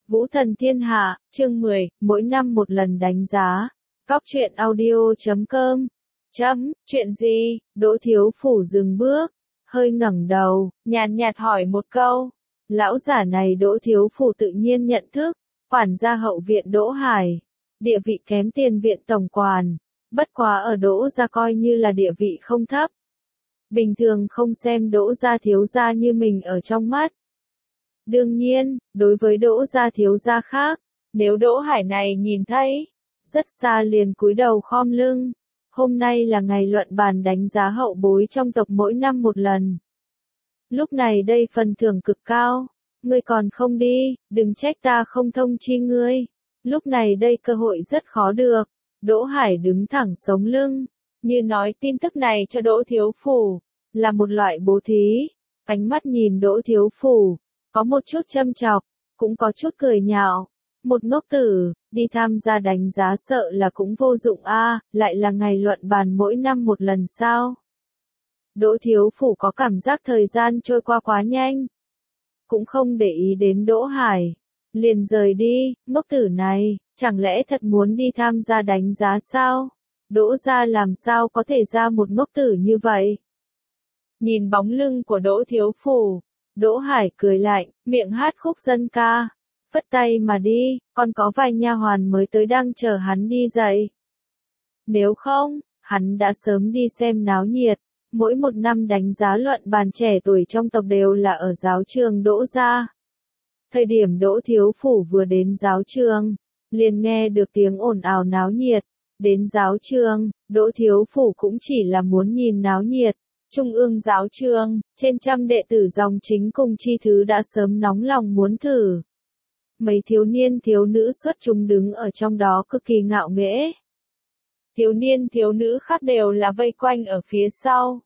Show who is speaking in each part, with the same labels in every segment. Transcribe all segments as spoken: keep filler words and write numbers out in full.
Speaker 1: Vũ Thần Thiên Hạ, chương mười, mỗi năm một lần đánh giá. Góc truyện audio chấm com. Chấm, chuyện gì? Đỗ Thiếu Phủ dừng bước, hơi ngẩng đầu, nhàn nhạt hỏi một câu. Lão giả này Đỗ Thiếu Phủ tự nhiên nhận thức, quản gia hậu viện Đỗ Hải, địa vị kém tiền viện tổng quản, bất quá ở Đỗ gia coi như là địa vị không thấp. Bình thường không xem Đỗ gia thiếu gia như mình ở trong mắt. Đương nhiên, đối với Đỗ gia thiếu gia khác, nếu Đỗ Hải này nhìn thấy, rất xa liền cúi đầu khom lưng. Hôm nay là ngày luận bàn đánh giá hậu bối trong tộc mỗi năm một lần. Lúc này đây phần thưởng cực cao, ngươi còn không đi, đừng trách ta không thông chi ngươi. Lúc này đây cơ hội rất khó được. Đỗ Hải đứng thẳng sống lưng, như nói tin tức này cho Đỗ Thiếu Phủ, là một loại bố thí. Ánh mắt nhìn Đỗ Thiếu Phủ, có một chút châm chọc, cũng có chút cười nhạo. Một ngốc tử, đi tham gia đánh giá sợ là cũng vô dụng a, à, lại là ngày luận bàn mỗi năm một lần sao? Đỗ Thiếu Phủ có cảm giác thời gian trôi qua quá nhanh. Cũng không để ý đến Đỗ Hải. Liền rời đi, ngốc tử này, chẳng lẽ thật muốn đi tham gia đánh giá sao? Đỗ gia làm sao có thể ra một ngốc tử như vậy? Nhìn bóng lưng của Đỗ Thiếu Phủ, Đỗ Hải cười lạnh, miệng hát khúc dân ca, phất tay mà đi, còn có vài nha hoàn mới tới đang chờ hắn đi dậy. Nếu không, hắn đã sớm đi xem náo nhiệt. Mỗi một năm đánh giá luận bàn trẻ tuổi trong tộc đều là ở giáo trường Đỗ gia. Thời điểm Đỗ Thiếu Phủ vừa đến giáo trường, liền nghe được tiếng ồn ào náo nhiệt. Đến giáo trường, Đỗ Thiếu Phủ cũng chỉ là muốn nhìn náo nhiệt. Trung ương giáo trường, trên trăm đệ tử dòng chính cùng chi thứ đã sớm nóng lòng muốn thử. Mấy thiếu niên thiếu nữ xuất chúng đứng ở trong đó cực kỳ ngạo nghễ. Thiếu niên thiếu nữ khác đều là vây quanh ở phía sau.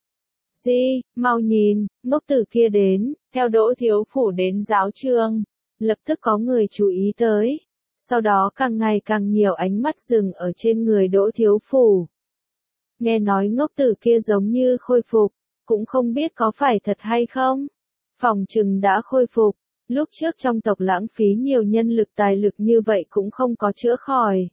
Speaker 1: Di, mau nhìn, ngốc tử kia đến, theo Đỗ Thiếu Phủ đến giáo trường. Lập tức có người chú ý tới. Sau đó càng ngày càng nhiều ánh mắt dừng ở trên người Đỗ Thiếu Phủ. Nghe nói ngốc tử kia giống như khôi phục, cũng không biết có phải thật hay không. Phòng trừng đã khôi phục, lúc trước trong tộc lãng phí nhiều nhân lực tài lực như vậy cũng không có chữa khỏi.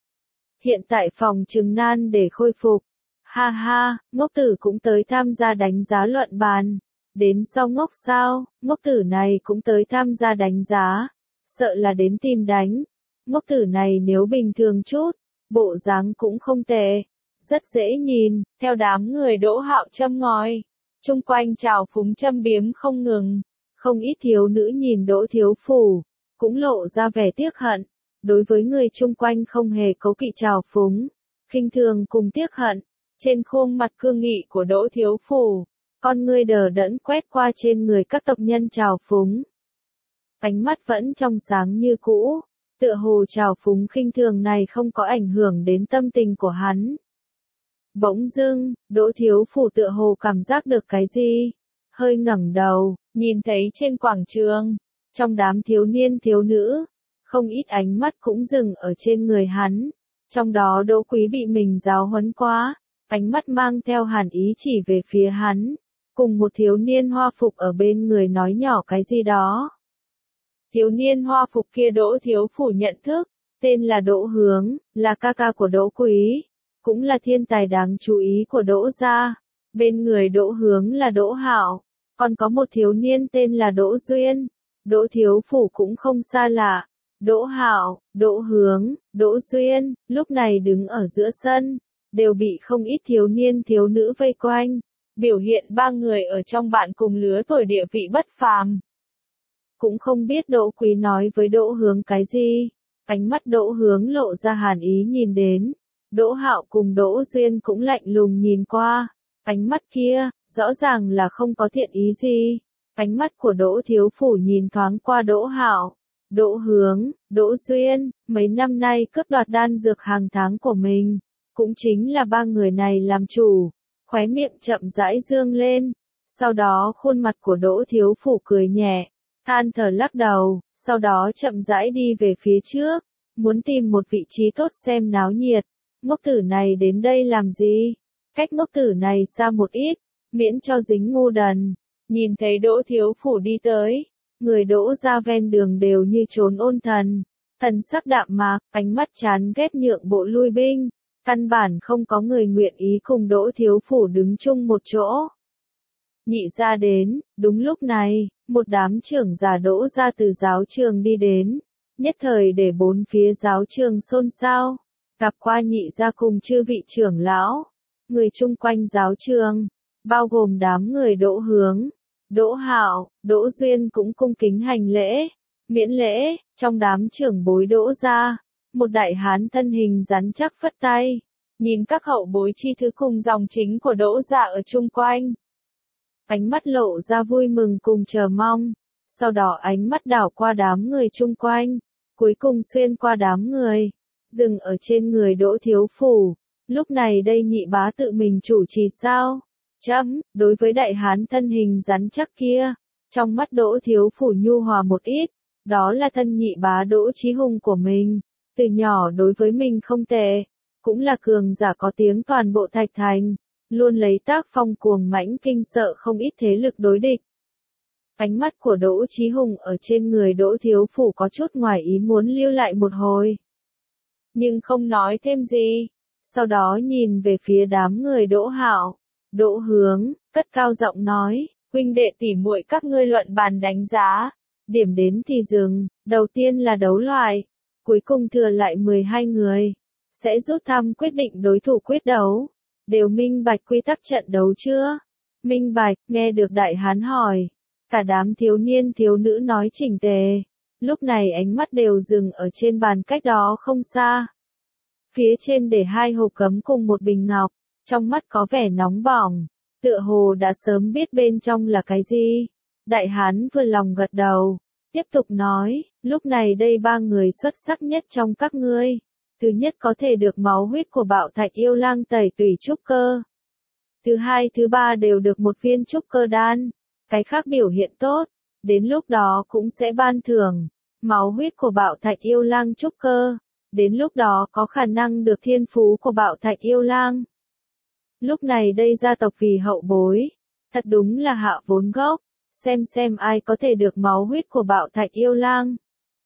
Speaker 1: Hiện tại phòng trừng nan để khôi phục. Ha ha, ngốc tử cũng tới tham gia đánh giá luận bàn. Đến sau ngốc sao, ngốc tử này cũng tới tham gia đánh giá. Sợ là đến tìm đánh. Ngốc tử này nếu bình thường chút, bộ dáng cũng không tệ. Rất dễ nhìn, theo đám người Đỗ Hạo châm ngòi. Chung quanh trào phúng châm biếm không ngừng. Không ít thiếu nữ nhìn Đỗ Thiếu Phủ, cũng lộ ra vẻ tiếc hận. Đối với người chung quanh không hề cố kỵ trào phúng, khinh thường cùng tiếc hận. Trên khuôn mặt cương nghị của Đỗ Thiếu Phủ, con ngươi đờ đẫn quét qua trên người các tộc nhân trào phúng. Ánh mắt vẫn trong sáng như cũ, tựa hồ trào phúng khinh thường này không có ảnh hưởng đến tâm tình của hắn. Bỗng dưng, Đỗ Thiếu Phủ tựa hồ cảm giác được cái gì, hơi ngẩng đầu, nhìn thấy trên quảng trường, trong đám thiếu niên thiếu nữ, không ít ánh mắt cũng dừng ở trên người hắn, trong đó Đỗ Quý bị mình giáo huấn quá, ánh mắt mang theo hàn ý chỉ về phía hắn, cùng một thiếu niên hoa phục ở bên người nói nhỏ cái gì đó. Thiếu niên hoa phục kia Đỗ Thiếu Phủ nhận thức, tên là Đỗ Hướng, là ca ca của Đỗ Quý, cũng là thiên tài đáng chú ý của Đỗ gia. Bên người Đỗ Hướng là Đỗ Hạo, còn có một thiếu niên tên là Đỗ Duyên. Đỗ Thiếu Phủ cũng không xa lạ. Đỗ Hạo, Đỗ Hướng, Đỗ Duyên, lúc này đứng ở giữa sân, đều bị không ít thiếu niên thiếu nữ vây quanh, biểu hiện ba người ở trong bạn cùng lứa tuổi địa vị bất phàm. Cũng không biết Đỗ Quý nói với Đỗ Hướng cái gì, ánh mắt Đỗ Hướng lộ ra hàn ý nhìn đến, Đỗ Hạo cùng Đỗ Duyên cũng lạnh lùng nhìn qua, ánh mắt kia, rõ ràng là không có thiện ý gì. Ánh mắt của Đỗ Thiếu Phủ nhìn thoáng qua Đỗ Hạo, Đỗ Hướng, Đỗ Duyên, mấy năm nay cướp đoạt đan dược hàng tháng của mình, cũng chính là ba người này làm chủ, khóe miệng chậm rãi dương lên, sau đó khuôn mặt của Đỗ Thiếu Phủ cười nhẹ, than thở lắc đầu, sau đó chậm rãi đi về phía trước, muốn tìm một vị trí tốt xem náo nhiệt. Ngốc tử này đến đây làm gì? Cách ngốc tử này xa một ít, miễn cho dính ngu đần. Nhìn thấy Đỗ Thiếu Phủ đi tới, người Đỗ ra ven đường đều như trốn ôn thần, thần sắc đạm mạc, ánh mắt chán ghét nhượng bộ lui binh, căn bản không có người nguyện ý cùng Đỗ thiếu phủ đứng chung một chỗ. Nhị gia đến, đúng lúc này, một đám trưởng giả Đỗ ra từ giáo trường đi đến, nhất thời để bốn phía giáo trường xôn xao, gặp qua nhị gia cùng chư vị trưởng lão, người chung quanh giáo trường, bao gồm đám người Đỗ Hướng, Đỗ Hạo, Đỗ Duyên cũng cung kính hành lễ, miễn lễ, trong đám trưởng bối Đỗ ra, một đại hán thân hình rắn chắc phất tay, nhìn các hậu bối chi thứ cùng dòng chính của Đỗ gia ở chung quanh. Ánh mắt lộ ra vui mừng cùng chờ mong, sau đó ánh mắt đảo qua đám người chung quanh, cuối cùng xuyên qua đám người, dừng ở trên người Đỗ thiếu phủ, lúc này đây nhị bá tự mình chủ trì sao? Chấm, đối với đại hán thân hình rắn chắc kia, trong mắt Đỗ thiếu phủ nhu hòa một ít, đó là thân nhị bá Đỗ Chí Hùng của mình, từ nhỏ đối với mình không tệ, cũng là cường giả có tiếng toàn bộ Thạch Thành, luôn lấy tác phong cuồng mãnh kinh sợ không ít thế lực đối địch. Ánh mắt của Đỗ Chí Hùng ở trên người Đỗ thiếu phủ có chút ngoài ý muốn lưu lại một hồi, nhưng không nói thêm gì, sau đó nhìn về phía đám người Đỗ Hạo, Đỗ Hướng, cất cao giọng nói, huynh đệ tỉ muội các ngươi luận bàn đánh giá, điểm đến thì dừng, đầu tiên là đấu loại, cuối cùng thừa lại mười hai người, sẽ rút thăm quyết định đối thủ quyết đấu, đều minh bạch quy tắc trận đấu chưa? Minh bạch, nghe được đại hán hỏi, cả đám thiếu niên thiếu nữ nói chỉnh tề, lúc này ánh mắt đều dừng ở trên bàn cách đó không xa. Phía trên để hai hộp cấm cùng một bình ngọc, trong mắt có vẻ nóng bỏng, tựa hồ đã sớm biết bên trong là cái gì. Đại hán vừa lòng gật đầu, tiếp tục nói, lúc này đây ba người xuất sắc nhất trong các ngươi. Thứ nhất có thể được máu huyết của bạo thạch yêu lang tẩy tùy trúc cơ. Thứ hai thứ ba đều được một viên trúc cơ đan. Cái khác biểu hiện tốt, đến lúc đó cũng sẽ ban thưởng. Máu huyết của bạo thạch yêu lang trúc cơ. Đến lúc đó có khả năng được thiên phú của bạo thạch yêu lang. Lúc này đây gia tộc vì hậu bối. Thật đúng là hạ vốn gốc. Xem xem ai có thể được máu huyết của bạo thạch yêu lang.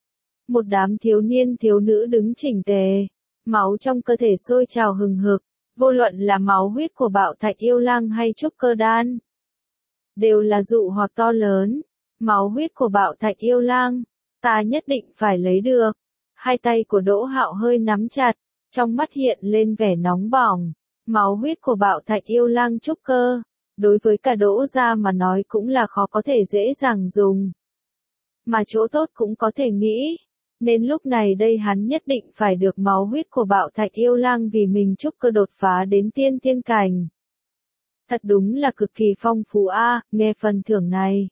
Speaker 1: Một đám thiếu niên thiếu nữ đứng chỉnh tề, máu trong cơ thể sôi trào hừng hực, vô luận là máu huyết của bạo thạch yêu lang hay trúc cơ đan, đều là dụ hoặc to lớn. Máu huyết của bạo thạch yêu lang, ta nhất định phải lấy được. Hai tay của Đỗ Hạo hơi nắm chặt, trong mắt hiện lên vẻ nóng bỏng. Máu huyết của bạo thạch yêu lang trúc cơ, đối với cả Đỗ gia mà nói cũng là khó có thể dễ dàng dùng. Mà chỗ tốt cũng có thể nghĩ. Nên lúc này đây hắn nhất định phải được máu huyết của bạo thạch yêu lang vì mình trúc cơ đột phá đến tiên thiên cảnh. Thật đúng là cực kỳ phong phú a, à, nghe phần thưởng này.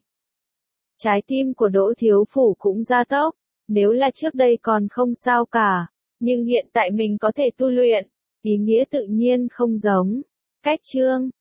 Speaker 1: Trái tim của Đỗ thiếu phủ cũng gia tốc, nếu là trước đây còn không sao cả, nhưng hiện tại mình có thể tu luyện, ý nghĩa tự nhiên không giống. Cách chương